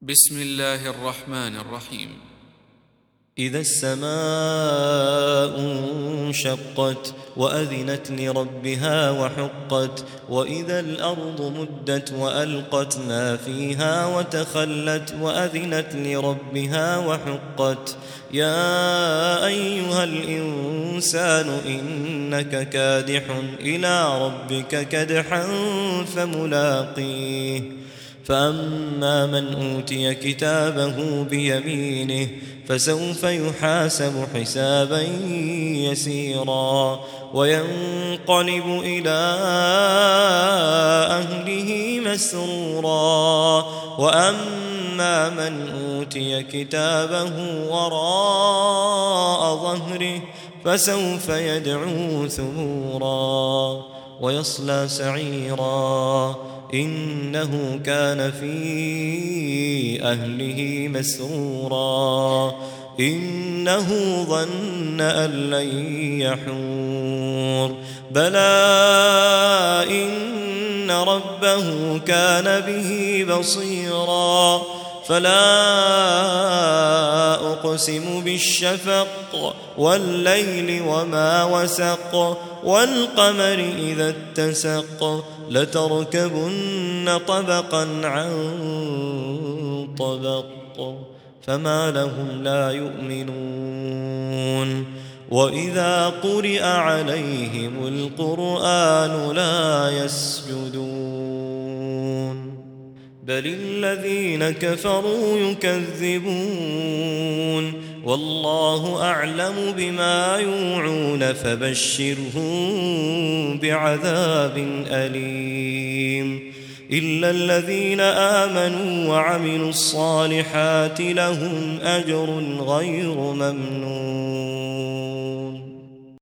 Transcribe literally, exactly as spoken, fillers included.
بسم الله الرحمن الرحيم. إذا السماء انشقت وأذنت لربها وحقت وإذا الأرض مدت وألقت ما فيها وتخلت وأذنت لربها وحقت يا أيها الإنسان إنك كادح إلى ربك كدحا فملاقيه فأما من أوتي كتابه بيمينه فسوف يحاسب حسابا يسيرا وينقلب إلى أهله مسرورا وأما من أوتي كتابه وراء ظهره فسوف يدعو ثبورا ويصلى سعيرا إنه كان في أهله مسرورا إنه ظن أن لن يحور بلى إن ربه كان به بصيرا فلا أقسم بالشفق والليل وما وسق والقمر إذا اتسق لتركبن طبقا عن طبق فما لهم لا يؤمنون وإذا قرئ عليهم القرآن لا يسجدون بل الذين كفروا يكذبون والله أعلم بما يوعون فبشرهم بعذاب أليم إلا الذين آمنوا وعملوا الصالحات لهم أجر غير ممنون.